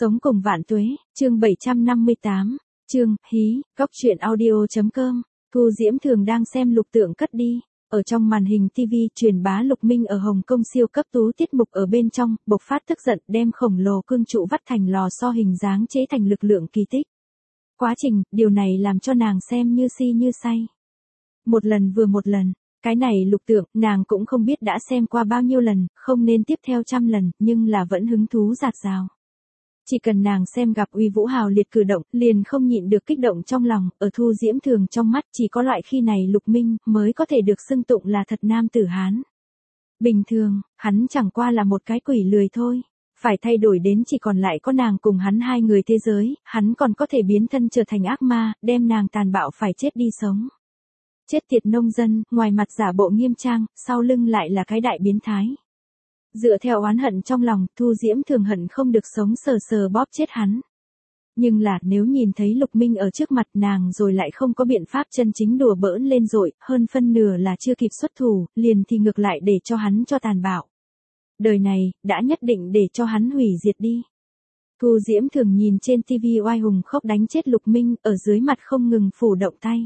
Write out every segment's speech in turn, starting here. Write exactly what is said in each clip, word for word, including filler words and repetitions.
Sống cùng vạn tuế, chương bảy trăm năm mươi tám, chương, hí, góc truyện audio.com, Thu Diễm Thường đang xem Lục Tượng cất đi. Ở trong màn hình ti vi truyền bá Lục Minh ở Hồng Kông siêu cấp tú tiết mục ở bên trong, bộc phát tức giận đem khổng lồ cương trụ vắt thành lò xo hình dáng chế thành lực lượng kỳ tích. Quá trình, điều này làm cho nàng xem như si như say. Một lần vừa một lần, cái này Lục Tượng, nàng cũng không biết đã xem qua bao nhiêu lần, không nên tiếp theo trăm lần, nhưng là vẫn hứng thú dạt dào. Chỉ cần nàng xem gặp uy vũ hào liệt cử động, liền không nhịn được kích động trong lòng, ở Thu Diễm Thường trong mắt chỉ có loại khi này Lục Minh mới có thể được xưng tụng là thật nam tử Hán. Bình thường, hắn chẳng qua là một cái quỷ lười thôi. Phải thay đổi đến chỉ còn lại có nàng cùng hắn hai người thế giới, hắn còn có thể biến thân trở thành ác ma, đem nàng tàn bạo phải chết đi sống. Chết tiệt nông dân, ngoài mặt giả bộ nghiêm trang, sau lưng lại là cái đại biến thái. Dựa theo oán hận trong lòng, Thu Diễm Thường hận không được sống sờ sờ bóp chết hắn. Nhưng là, nếu nhìn thấy Lục Minh ở trước mặt nàng rồi lại không có biện pháp chân chính đùa bỡn lên rồi, hơn phân nửa là chưa kịp xuất thủ, liền thì ngược lại để cho hắn cho tàn bạo. Đời này, đã nhất định để cho hắn hủy diệt đi. Thu Diễm Thường nhìn trên ti vi oai hùng khốc đánh chết Lục Minh, ở dưới mặt không ngừng phủ động tay.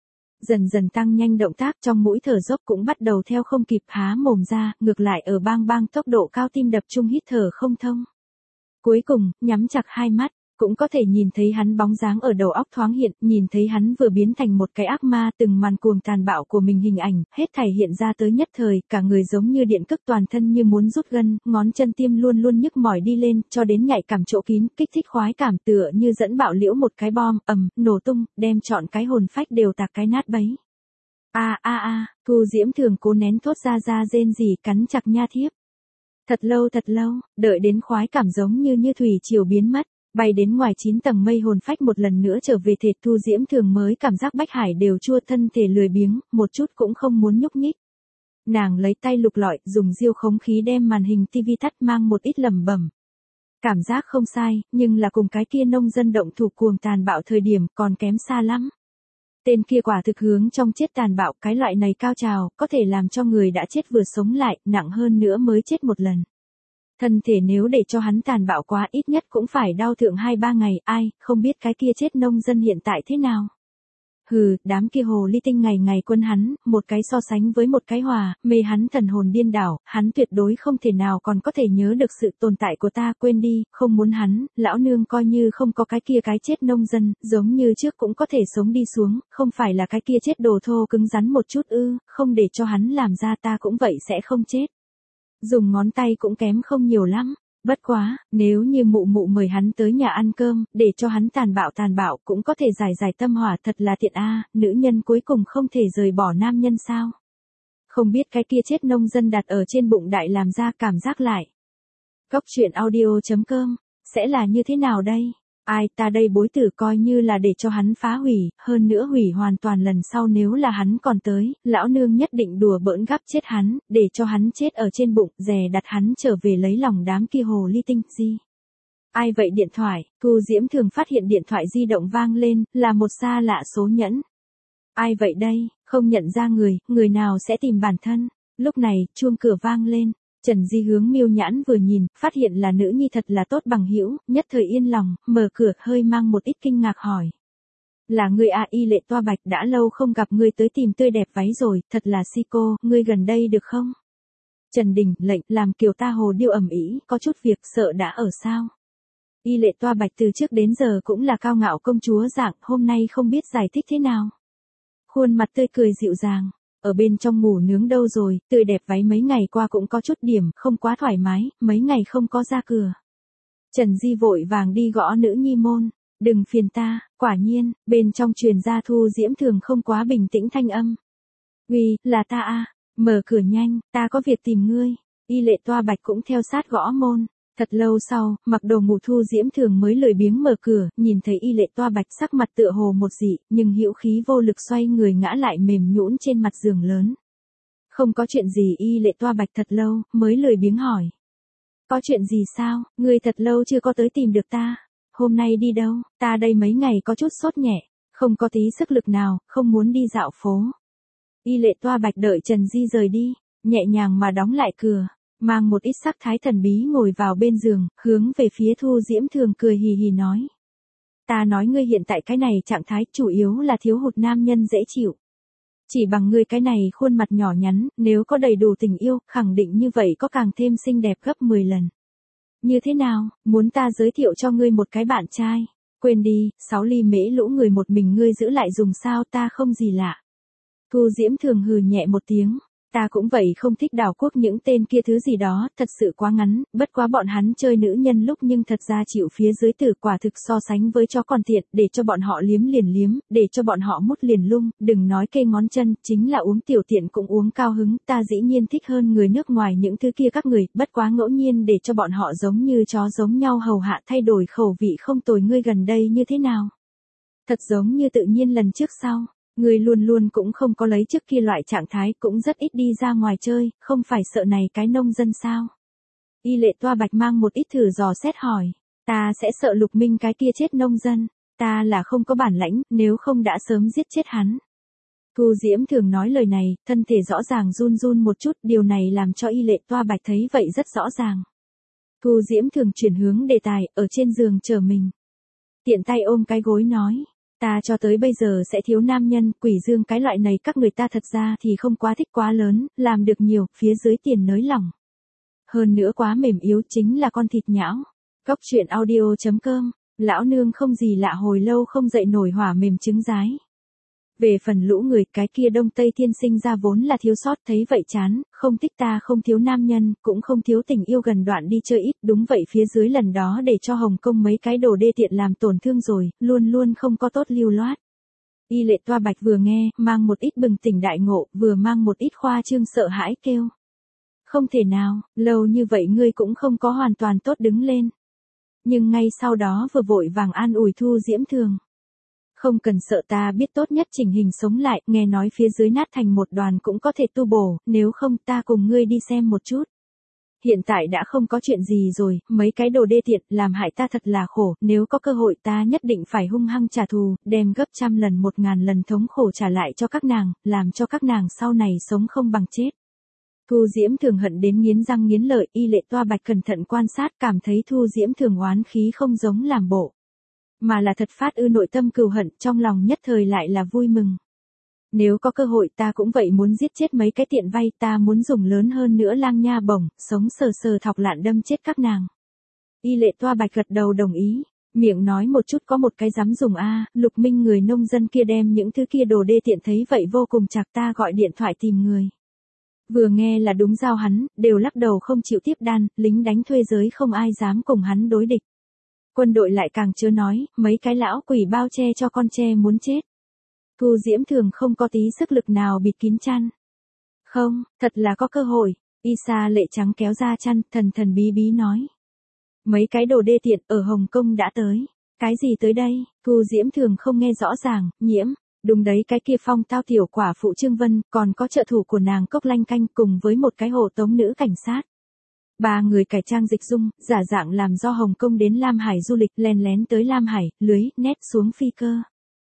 Dần dần tăng nhanh động tác, trong mũi thở dốc cũng bắt đầu theo không kịp há mồm ra, ngược lại ở bang bang tốc độ cao tim đập chung hít thở không thông. Cuối cùng, nhắm chặt hai mắt, cũng có thể nhìn thấy hắn bóng dáng ở đầu óc thoáng hiện, nhìn thấy hắn vừa biến thành một cái ác ma, từng màn cuồng tàn bạo của mình hình ảnh, hết thảy hiện ra tới nhất thời, cả người giống như điện cực toàn thân như muốn rút gân, ngón chân tim luôn luôn nhức mỏi đi lên, cho đến nhạy cảm chỗ kín, kích thích khoái cảm tựa như dẫn bạo liễu một cái bom, ầm, nổ tung, đem trọn cái hồn phách đều tạc cái nát bấy. A a a, Thu Diễm Thường cố nén thốt ra ra rên rỉ, cắn chặt nha thiếp. Thật lâu thật lâu, đợi đến khoái cảm giống như như thủy triều biến mất. Bay đến ngoài chín tầng mây hồn phách một lần nữa trở về thể Thu Diễm Thường mới cảm giác bách hải đều chua, thân thể lười biếng, một chút cũng không muốn nhúc nhích. Nàng lấy tay lục lọi, dùng diêu khống khí đem màn hình ti vi tắt, mang một ít lẩm bẩm. Cảm giác không sai, nhưng là cùng cái kia nông dân động thủ cuồng tàn bạo thời điểm còn kém xa lắm. Tên kia quả thực hướng trong chết tàn bạo, cái loại này cao trào, có thể làm cho người đã chết vừa sống lại, nặng hơn nữa mới chết một lần. Thân thể nếu để cho hắn tàn bạo quá ít nhất cũng phải đau thượng hai ba ngày, ai, không biết cái kia chết nông dân hiện tại thế nào. Hừ, đám kia hồ ly tinh ngày ngày quân hắn, một cái so sánh với một cái hòa, mê hắn thần hồn điên đảo, hắn tuyệt đối không thể nào còn có thể nhớ được sự tồn tại của ta, quên đi, không muốn hắn, lão nương coi như không có cái kia cái chết nông dân, giống như trước cũng có thể sống đi xuống, không phải là cái kia chết đồ thô cứng rắn một chút ư, không để cho hắn làm ra ta cũng vậy sẽ không chết. Dùng ngón tay cũng kém không nhiều lắm, bất quá, nếu như mụ mụ mời hắn tới nhà ăn cơm, để cho hắn tàn bạo tàn bạo cũng có thể giải giải tâm hỏa, thật là tiện a, nữ nhân cuối cùng không thể rời bỏ nam nhân sao. Không biết cái kia chết nông dân đặt ở trên bụng đại làm ra cảm giác lại. Góc truyện audio.com, sẽ là như thế nào đây? Ai, ta đây bối tử coi như là để cho hắn phá hủy, hơn nữa hủy hoàn toàn lần sau nếu là hắn còn tới, lão nương nhất định đùa bỡn gắp chết hắn, để cho hắn chết ở trên bụng, dè đặt hắn trở về lấy lòng đám kia hồ ly tinh, gì? Ai vậy điện thoại, Thu Diễm Thường phát hiện điện thoại di động vang lên, là một xa lạ số nhẫn. Ai vậy đây, không nhận ra người, người nào sẽ tìm bản thân, lúc này, chuông cửa vang lên. Trần Di hướng Miêu Nhãn vừa nhìn, phát hiện là nữ nhi thật là tốt bằng hữu, nhất thời yên lòng, mở cửa, hơi mang một ít kinh ngạc hỏi. Là ngươi à, Y Lệ Toa Bạch, đã lâu không gặp ngươi tới tìm tươi đẹp váy rồi, thật là si cô, ngươi gần đây được không? Trần Đình, lệnh, làm kiều ta hồ điêu ẩm ý, có chút việc, sợ đã ở sao? Y Lệ Toa Bạch từ trước đến giờ cũng là cao ngạo công chúa dạng, hôm nay không biết giải thích thế nào. Khuôn mặt tươi cười dịu dàng. Ở bên trong ngủ nướng đâu rồi, tươi đẹp váy mấy ngày qua cũng có chút điểm, không quá thoải mái, mấy ngày không có ra cửa. Trần Di vội vàng đi gõ nữ nhi môn, đừng phiền ta, quả nhiên, bên trong truyền ra Thu Diễm Thường không quá bình tĩnh thanh âm. Uy, là ta a, mở cửa nhanh, ta có việc tìm ngươi. Y Lệ Toa Bạch cũng theo sát gõ môn. Thật lâu sau, mặc đồ ngủ Thu Diễm Thường mới lười biếng mở cửa, nhìn thấy Y Lệ Toa Bạch sắc mặt tựa hồ một dị, nhưng hữu khí vô lực xoay người ngã lại mềm nhũn trên mặt giường lớn. Không có chuyện gì, Y Lệ Toa Bạch thật lâu, mới lười biếng hỏi. Có chuyện gì sao, ngươi thật lâu chưa có tới tìm được ta, hôm nay đi đâu, ta đây mấy ngày có chút sốt nhẹ, không có tí sức lực nào, không muốn đi dạo phố. Y Lệ Toa Bạch đợi Trần Di rời đi, nhẹ nhàng mà đóng lại cửa. mang một ít sắc thái thần bí ngồi vào bên giường, hướng về phía Thu Diễm Thường cười hì hì nói. Ta nói ngươi hiện tại cái này trạng thái chủ yếu là thiếu hụt nam nhân dễ chịu. Chỉ bằng ngươi cái này khuôn mặt nhỏ nhắn, nếu có đầy đủ tình yêu, khẳng định như vậy có càng thêm xinh đẹp gấp mười lần. Như thế nào, muốn ta giới thiệu cho ngươi một cái bạn trai? Quên đi, sáu ly mễ lũ người một mình ngươi giữ lại dùng sao, ta không gì lạ. Thu Diễm Thường hừ nhẹ một tiếng. Ta cũng vậy, không thích đảo quốc những tên kia thứ gì đó, thật sự quá ngắn, bất quá bọn hắn chơi nữ nhân lúc nhưng thật ra chịu phía dưới tử, quả thực so sánh với chó còn tiện, để cho bọn họ liếm liền liếm, để cho bọn họ mút liền lung, đừng nói kê ngón chân, chính là uống tiểu tiện cũng uống cao hứng, ta dĩ nhiên thích hơn người nước ngoài những thứ kia các người, bất quá ngẫu nhiên để cho bọn họ giống như chó giống nhau hầu hạ, thay đổi khẩu vị không tồi. Ngươi gần đây như thế nào? Thật giống như tự nhiên lần trước sau. Ngươi luôn luôn cũng không có lấy trước kia loại trạng thái, cũng rất ít đi ra ngoài chơi, không phải sợ này cái nông dân sao? Y Lệ Toa Bạch mang một ít thử dò xét hỏi. Ta sẽ sợ Lục Minh cái kia chết nông dân. Ta là không có bản lãnh, nếu không đã sớm giết chết hắn. Thu Diễm Thường nói lời này, thân thể rõ ràng run run một chút, điều này làm cho Y Lệ Toa Bạch thấy vậy rất rõ ràng. Thu Diễm Thường chuyển hướng đề tài, ở trên giường chờ mình. Tiện tay ôm cái gối nói. Ta cho tới bây giờ sẽ thiếu nam nhân, quỷ dương cái loại này các người ta thật ra thì không quá thích quá lớn, làm được nhiều, phía dưới tiền nới lỏng. Hơn nữa quá mềm yếu chính là con thịt nhão. Góc truyện audio chấm com, lão nương không gì lạ hồi lâu không dậy nổi hỏa mềm trứng rái. Về phần lũ người, cái kia Đông Tây Thiên sinh ra vốn là thiếu sót, thấy vậy chán, không thích ta không thiếu nam nhân, cũng không thiếu tình yêu gần đoạn đi chơi ít, đúng vậy phía dưới lần đó để cho Hồng Kông mấy cái đồ đê tiện làm tổn thương rồi, luôn luôn không có tốt lưu loát. Y Lệ Toa Bạch vừa nghe, mang một ít bừng tỉnh đại ngộ, vừa mang một ít khoa trương sợ hãi kêu. Không thể nào, lâu như vậy ngươi cũng không có hoàn toàn tốt đứng lên. Nhưng ngay sau đó vừa vội vàng an ủi Thu Diễm Thường. Không cần sợ, ta biết tốt nhất chỉnh hình sống lại, nghe nói phía dưới nát thành một đoàn cũng có thể tu bổ, nếu không ta cùng ngươi đi xem một chút. Hiện tại đã không có chuyện gì rồi, mấy cái đồ đê tiện, làm hại ta thật là khổ, nếu có cơ hội ta nhất định phải hung hăng trả thù, đem gấp trăm lần một ngàn lần thống khổ trả lại cho các nàng, làm cho các nàng sau này sống không bằng chết. Thu Diễm Thường hận đến nghiến răng nghiến lợi, Y Lệ Toa Bạch cẩn thận quan sát cảm thấy Thu Diễm Thường oán khí không giống làm bộ. Mà là thật phát ư nội tâm cừu hận, trong lòng nhất thời lại là vui mừng. Nếu có cơ hội ta cũng vậy muốn giết chết mấy cái tiện vay, ta muốn dùng lớn hơn nữa lang nha bổng, sống sờ sờ thọc lạn đâm chết các nàng. Y Lệ Toa Bạch gật đầu đồng ý, miệng nói một chút có một cái dám dùng a. Lục Minh người nông dân kia đem những thứ kia đồ đê tiện thấy vậy vô cùng chạc, ta gọi điện thoại tìm người. Vừa nghe là đúng giao hắn, đều lắc đầu không chịu tiếp đan, lính đánh thuê giới không ai dám cùng hắn đối địch. Quân đội lại càng chớ nói, mấy cái lão quỷ bao che cho con tre muốn chết. Thu Diễm Thường không có tí sức lực nào bịt kín chăn. Không, thật là có cơ hội. Y Sa Lệ trắng kéo ra chăn, thần thần bí bí nói. Mấy cái đồ đê tiện ở Hồng Kông đã tới. Cái gì tới đây? Thu Diễm Thường không nghe rõ ràng, nhiễm. Đúng đấy, cái kia Phong Tao tiểu quả phụ Trương Vân, còn có trợ thủ của nàng Cốc Lanh Canh cùng với một cái hộ tống nữ cảnh sát. Ba người cải trang dịch dung, giả dạng làm do Hồng Kông đến Lam Hải du lịch, len lén tới Lam Hải, lưới, nét xuống phi cơ.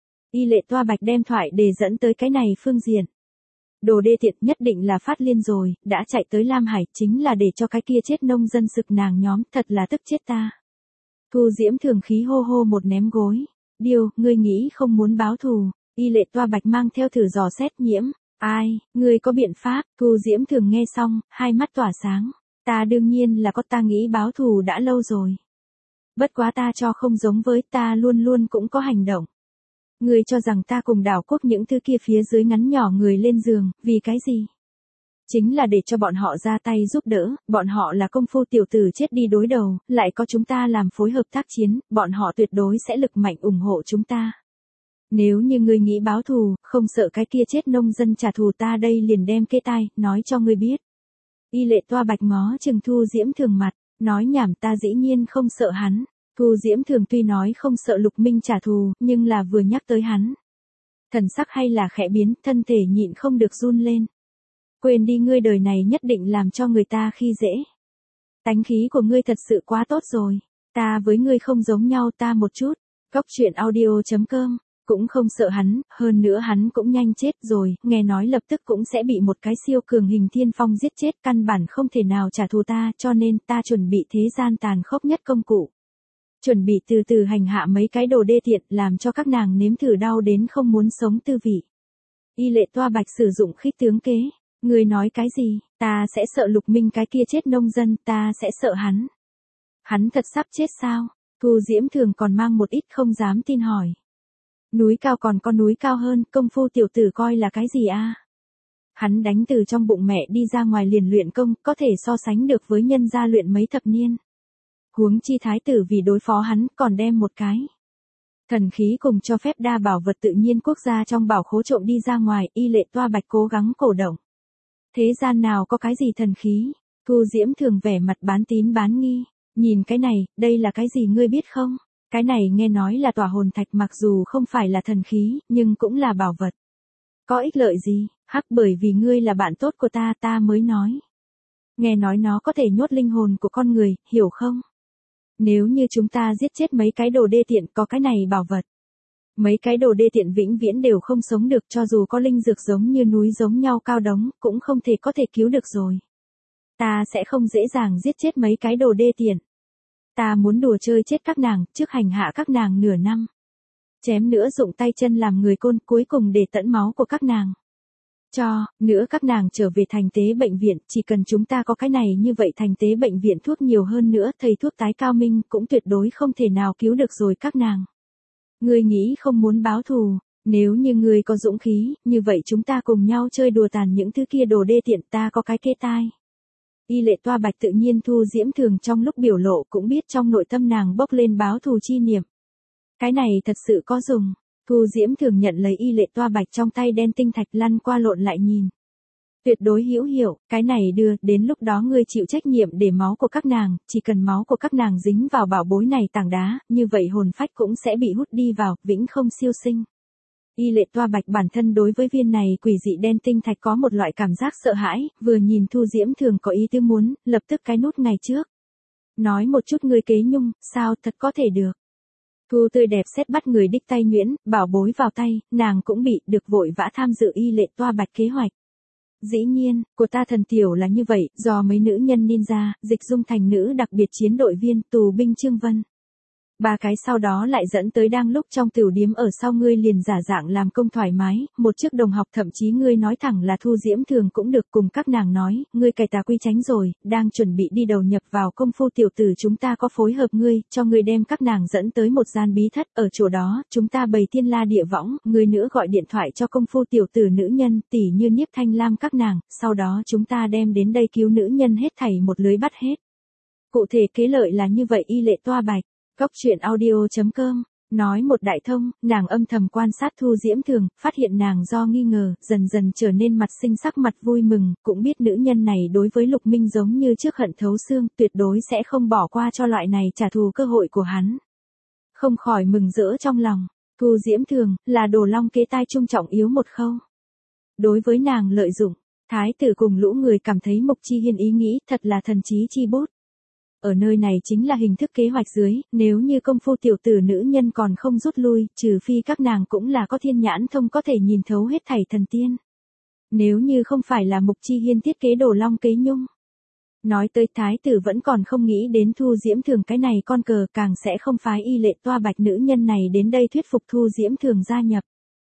Y Lệ Toa Bạch đem thoại để dẫn tới cái này phương diện. Đồ đê tiện nhất định là phát liên rồi, đã chạy tới Lam Hải, chính là để cho cái kia chết nông dân sực nàng nhóm, thật là tức chết ta. Thu Diễm Thường khí hô hô một ném gối. Điều, ngươi nghĩ không muốn báo thù. Y Lệ Toa Bạch mang theo thử dò xét nhiễm. Ai, ngươi có biện pháp? Thu Diễm Thường nghe xong, hai mắt tỏa sáng. Ta đương nhiên là có, ta nghĩ báo thù đã lâu rồi. Bất quá ta cho không giống với, ta luôn luôn cũng có hành động. Ngươi cho rằng ta cùng đảo quốc những thứ kia phía dưới ngắn nhỏ người lên giường, vì cái gì? Chính là để cho bọn họ ra tay giúp đỡ, bọn họ là công phu tiểu tử chết đi đối đầu, lại có chúng ta làm phối hợp tác chiến, bọn họ tuyệt đối sẽ lực mạnh ủng hộ chúng ta. Nếu như ngươi nghĩ báo thù, không sợ cái kia chết nông dân trả thù, ta đây liền đem kê tai, nói cho ngươi biết. Y Lệ Toa Bạch ngó chừng Thu Diễm Thường mặt, nói nhảm, ta dĩ nhiên không sợ hắn. Thu Diễm Thường tuy nói không sợ Lục Minh trả thù, nhưng là vừa nhắc tới hắn. Thần sắc hay là khẽ biến, thân thể nhịn không được run lên. Quên đi, ngươi đời này nhất định làm cho người ta khi dễ. Tánh khí của ngươi thật sự quá tốt rồi. Ta với ngươi không giống nhau, ta một chút. Góc truyện audio chấm com Cũng không sợ hắn, hơn nữa hắn cũng nhanh chết rồi, nghe nói lập tức cũng sẽ bị một cái siêu cường hình thiên phong giết chết, căn bản không thể nào trả thù ta, cho nên ta chuẩn bị thế gian tàn khốc nhất công cụ. Chuẩn bị từ từ hành hạ mấy cái đồ đê tiện, làm cho các nàng nếm thử đau đến không muốn sống tư vị. Y Lệ Toa Bạch sử dụng khích tướng kế. Ngươi nói cái gì, ta sẽ sợ Lục Minh cái kia chết nông dân, ta sẽ sợ hắn. Hắn thật sắp chết sao? Thu Diễm Thường còn mang một ít không dám tin hỏi. Núi cao còn có núi cao hơn, công phu tiểu tử coi là cái gì a? Hắn đánh từ trong bụng mẹ đi ra ngoài liền luyện công, có thể so sánh được với nhân gia luyện mấy thập niên. Huống chi thái tử vì đối phó hắn, còn đem một cái thần khí cùng cho phép đa bảo vật tự nhiên quốc gia trong bảo khố trộm đi ra ngoài, Y Lệ Toa Bạch cố gắng cổ động. Thế gian nào có cái gì thần khí? Thu Diễm Thường vẻ mặt bán tín bán nghi. Nhìn cái này, đây là cái gì ngươi biết không? Cái này nghe nói là tỏa hồn thạch, mặc dù không phải là thần khí, nhưng cũng là bảo vật. Có ích lợi gì? Hắc, bởi vì ngươi là bạn tốt của ta, ta mới nói. Nghe nói nó có thể nhốt linh hồn của con người, hiểu không? Nếu như chúng ta giết chết mấy cái đồ đê tiện, có cái này bảo vật. Mấy cái đồ đê tiện vĩnh viễn đều không sống được, cho dù có linh dược giống như núi giống nhau cao đống, cũng không thể có thể cứu được rồi. Ta sẽ không dễ dàng giết chết mấy cái đồ đê tiện. Ta muốn đùa chơi chết các nàng, trước hành hạ các nàng nửa năm. Chém nữa dụng tay chân làm người côn, cuối cùng để tận máu của các nàng. Cho, nữa các nàng trở về thành tế bệnh viện, chỉ cần chúng ta có cái này như vậy thành tế bệnh viện thuốc nhiều hơn nữa, thầy thuốc tái cao minh cũng tuyệt đối không thể nào cứu được rồi các nàng. Ngươi nghĩ không muốn báo thù, nếu như ngươi có dũng khí, như vậy chúng ta cùng nhau chơi đùa tàn những thứ kia đồ đê tiện, ta có cái kê tai. Y Lệ Toa Bạch tự nhiên Thu Diễm Thường trong lúc biểu lộ cũng biết trong nội tâm nàng bốc lên báo thù chi niệm. Cái này thật sự có dùng. Thu Diễm Thường nhận lấy Y Lệ Toa Bạch trong tay đen tinh thạch lăn qua lộn lại nhìn. Tuyệt đối hữu hiệu, cái này đưa, đến lúc đó ngươi chịu trách nhiệm để máu của các nàng, chỉ cần máu của các nàng dính vào bảo bối này tảng đá, như vậy hồn phách cũng sẽ bị hút đi vào, vĩnh không siêu sinh. Y Lệ Toa Bạch bản thân đối với viên này quỷ dị đen tinh thạch có một loại cảm giác sợ hãi, vừa nhìn Thu Diễm Thường có ý tứ muốn, lập tức cái nút ngày trước. Nói một chút ngươi kế nhung, sao thật có thể được. Thu tươi đẹp xét bắt người đích tay nhuyễn, bảo bối vào tay, nàng cũng bị, được vội vã tham dự Y Lệ Toa Bạch kế hoạch. Dĩ nhiên, của ta thần tiểu là như vậy, do mấy nữ nhân ninja, dịch dung thành nữ đặc biệt chiến đội viên, tù binh Trương Vân. Ba cái sau đó lại dẫn tới đang lúc trong tiểu điếm ở sau ngươi liền giả dạng làm công thoải mái, một chiếc đồng học thậm chí ngươi nói thẳng là Thu Diễm Thường cũng được, cùng các nàng nói, ngươi cày tà quy tránh rồi, đang chuẩn bị đi đầu nhập vào công phu tiểu tử, chúng ta có phối hợp ngươi, cho ngươi đem các nàng dẫn tới một gian bí thất, ở chỗ đó, chúng ta bày thiên la địa võng, ngươi nữa gọi điện thoại cho công phu tiểu tử nữ nhân, tỉ như Niếp Thanh Lam các nàng, sau đó chúng ta đem đến đây cứu nữ nhân hết thảy một lưới bắt hết. Cụ thể kế lợi là như vậy. Y Lệ Toa Bạch. Cóc truyện audio chấm com, nói một đại thông, nàng âm thầm quan sát Thu Diễm Thường, phát hiện nàng do nghi ngờ, dần dần trở nên mặt xinh sắc mặt vui mừng, cũng biết nữ nhân này đối với Lục Minh giống như trước hận thấu xương, tuyệt đối sẽ không bỏ qua cho loại này trả thù cơ hội của hắn. Không khỏi mừng rỡ trong lòng, Thu Diễm Thường, là đồ long kế tai trung trọng yếu một khâu. Đối với nàng lợi dụng, thái tử cùng lũ người cảm thấy Mục Chi Hiên ý nghĩ thật là thần trí chi bút. Ở nơi này chính là hình thức kế hoạch dưới, nếu như công phu tiểu tử nữ nhân còn không rút lui, trừ phi các nàng cũng là có thiên nhãn thông có thể nhìn thấu hết thảy thần tiên. Nếu như không phải là Mục Chi Hiên thiết kế đồ long kế nhung. Nói tới thái tử vẫn còn không nghĩ đến Thu Diễm Thường cái này con cờ, càng sẽ không phái Y Lệ Toa Bạch nữ nhân này đến đây thuyết phục Thu Diễm Thường gia nhập.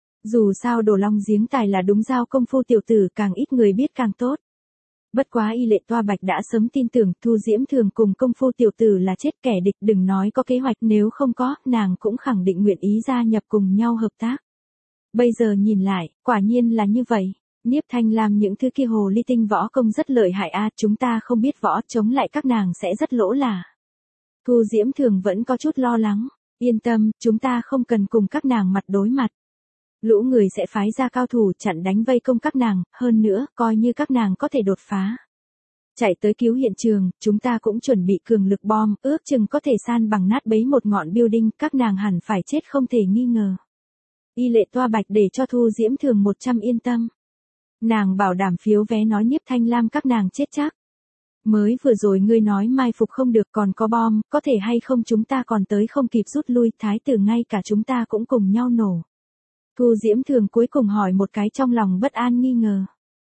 Dù sao đồ long giếng tài là đúng giao công phu tiểu tử, càng ít người biết càng tốt. Bất quá Y Lệ Toa Bạch đã sớm tin tưởng Thu Diễm Thường cùng công phu tiểu tử là chết kẻ địch, đừng nói có kế hoạch, nếu không có, nàng cũng khẳng định nguyện ý gia nhập cùng nhau hợp tác. Bây giờ nhìn lại, quả nhiên là như vậy. Niếp Thanh Lam những thứ kia hồ ly tinh võ công rất lợi hại a, chúng ta không biết võ, chống lại các nàng sẽ rất lỗ là. Thu Diễm Thường vẫn có chút lo lắng, yên tâm, chúng ta không cần cùng các nàng mặt đối mặt. Lũ người sẽ phái ra cao thủ chặn đánh vây công các nàng, hơn nữa, coi như các nàng có thể đột phá. Chạy tới cứu hiện trường, chúng ta cũng chuẩn bị cường lực bom, ước chừng có thể san bằng nát bấy một ngọn building, các nàng hẳn phải chết không thể nghi ngờ. Y Lệ Toa Bạch để cho Thu Diễm Thường một trăm yên tâm. Nàng bảo đảm phiếu vé nói Niếp Thanh Lam các nàng chết chắc. Mới vừa rồi ngươi nói mai phục không được, còn có bom, có thể hay không chúng ta còn tới không kịp rút lui, thái tử ngay cả chúng ta cũng cùng nhau nổ. Thu Diễm Thường cuối cùng hỏi một cái trong lòng bất an nghi ngờ.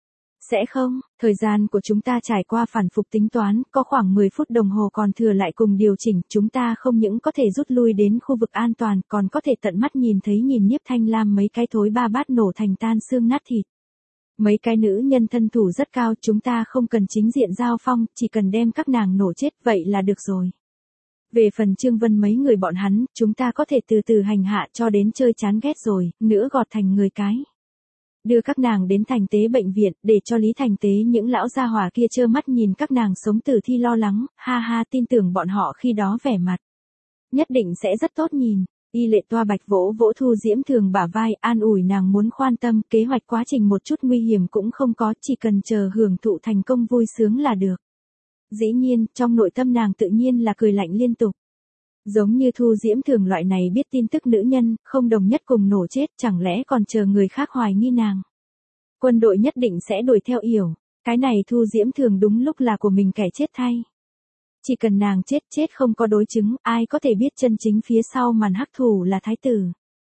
Sẽ không, thời gian của chúng ta trải qua phản phục tính toán, có khoảng mười phút đồng hồ còn thừa lại cùng điều chỉnh, chúng ta không những có thể rút lui đến khu vực an toàn, còn có thể tận mắt nhìn thấy nhìn Nhiếp Thanh Lam mấy cái thối ba bát nổ thành tan xương nát thịt. Mấy cái nữ nhân thân thủ rất cao, chúng ta không cần chính diện giao phong, chỉ cần đem các nàng nổ chết, vậy là được rồi. Về phần Trương Vân mấy người bọn hắn, chúng ta có thể từ từ hành hạ cho đến chơi chán ghét rồi, nữa gọt thành người cái. Đưa các nàng đến thành tế bệnh viện, để cho Lý Thành Tế những lão gia hỏa kia trơ mắt nhìn các nàng sống tử thi lo lắng, ha ha, tin tưởng bọn họ khi đó vẻ mặt. Nhất định sẽ rất tốt nhìn. Y Lệ Toa Bạch vỗ vỗ Thu Diễm Thường bả vai, an ủi nàng muốn khoan tâm, kế hoạch quá trình một chút nguy hiểm cũng không có, chỉ cần chờ hưởng thụ thành công vui sướng là được. Dĩ nhiên, trong nội tâm nàng tự nhiên là cười lạnh liên tục. Giống như Thu Diễm Thường loại này biết tin tức nữ nhân, không đồng nhất cùng nổ chết, chẳng lẽ còn chờ người khác hoài nghi nàng. Quân đội nhất định sẽ đuổi theo yểu, cái này Thu Diễm Thường đúng lúc là của mình kẻ chết thay. Chỉ cần nàng chết chết không có đối chứng, ai có thể biết chân chính phía sau màn hắc thủ là thái tử.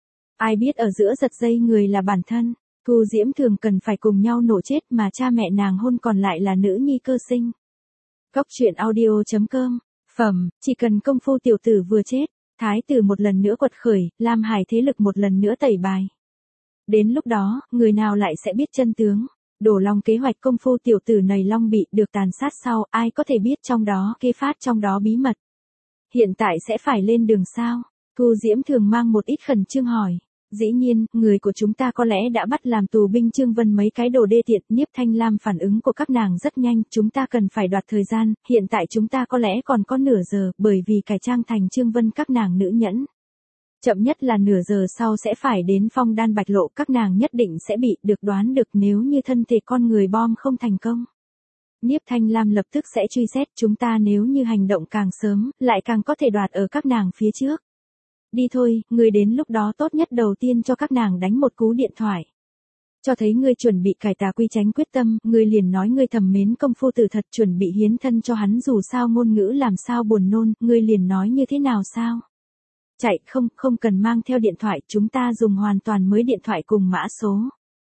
Ai biết ở giữa giật dây người là bản thân, Thu Diễm Thường cần phải cùng nhau nổ chết mà cha mẹ nàng hôn còn lại là nữ nhi cơ sinh. Cóc truyện audio chấm com. Phẩm, chỉ cần công phu tiểu tử vừa chết, thái tử một lần nữa quật khởi, Lam Hải thế lực một lần nữa tẩy bài. Đến lúc đó, người nào lại sẽ biết chân tướng? Đổ Long kế hoạch công phu tiểu tử này Long bị được tàn sát sau, ai có thể biết trong đó kế phát trong đó bí mật. Hiện tại sẽ phải lên đường sao? Thu Diễm Thường mang một ít khẩn trương hỏi. Dĩ nhiên, người của chúng ta có lẽ đã bắt làm tù binh Trương Vân mấy cái đồ đê tiện, Nhiếp Thanh Lam phản ứng của các nàng rất nhanh, chúng ta cần phải đoạt thời gian, hiện tại chúng ta có lẽ còn có nửa giờ, bởi vì cải trang thành Trương Vân các nàng nữ nhẫn. Chậm nhất là nửa giờ sau sẽ phải đến Phong Đan Bạch Lộ, các nàng nhất định sẽ bị được đoán được nếu như thân thể con người bom không thành công. Nhiếp Thanh Lam lập tức sẽ truy xét chúng ta, nếu như hành động càng sớm, lại càng có thể đoạt ở các nàng phía trước. Đi thôi, ngươi đến lúc đó tốt nhất đầu tiên cho các nàng đánh một cú điện thoại. Cho thấy ngươi chuẩn bị cải tà quy tránh quyết tâm, ngươi liền nói ngươi thầm mến công phu tử thật, chuẩn bị hiến thân cho hắn, dù sao ngôn ngữ làm sao buồn nôn, ngươi liền nói như thế nào sao? Chạy, không, không cần mang theo điện thoại, chúng ta dùng hoàn toàn mới điện thoại cùng mã số.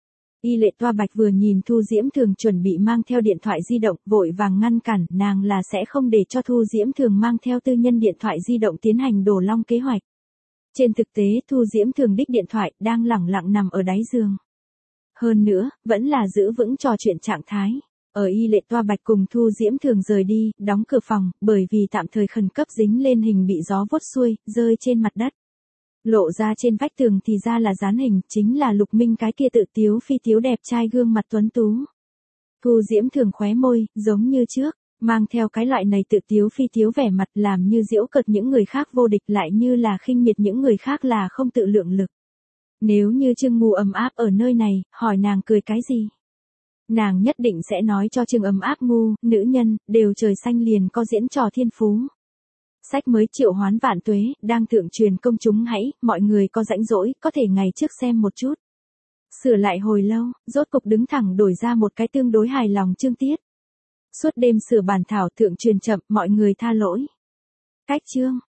Y Lệ Toa Bạch vừa nhìn Thu Diễm Thường chuẩn bị mang theo điện thoại di động, vội vàng ngăn cản, nàng là sẽ không để cho Thu Diễm Thường mang theo tư nhân điện thoại di động tiến hành Đổ Long kế hoạch. Trên thực tế, Thu Diễm Thường đích điện thoại đang lẳng lặng nằm ở đáy giường. Hơn nữa, vẫn là giữ vững trò chuyện trạng thái. Ở Y Lệ Toa Bạch cùng Thu Diễm Thường rời đi, đóng cửa phòng, bởi vì tạm thời khẩn cấp dính lên hình bị gió vuốt xuôi, rơi trên mặt đất. Lộ ra trên vách tường thì ra là dán hình, chính là Lục Minh cái kia tự tiếu phi tiếu đẹp trai gương mặt tuấn tú. Thu Diễm Thường khóe môi, giống như trước, mang theo cái loại này tự tiếu phi tiếu vẻ mặt, làm như giễu cợt những người khác vô địch, lại như là khinh miệt những người khác là không tự lượng lực. Nếu như Trương Ngu ấm áp ở nơi này, hỏi nàng cười cái gì? Nàng nhất định sẽ nói cho Trương ấm áp ngu, nữ nhân, đều trời xanh liền có diễn trò thiên phú. Sách mới Triệu Hoán Vạn Tuế, đang thượng truyền công chúng hãy, mọi người có rãnh rỗi, có thể ngày trước xem một chút. Sửa lại hồi lâu, rốt cục đứng thẳng đổi ra một cái tương đối hài lòng chương tiết. Suốt đêm sửa bản thảo thượng truyền chậm, mọi người tha lỗi. Cách chương.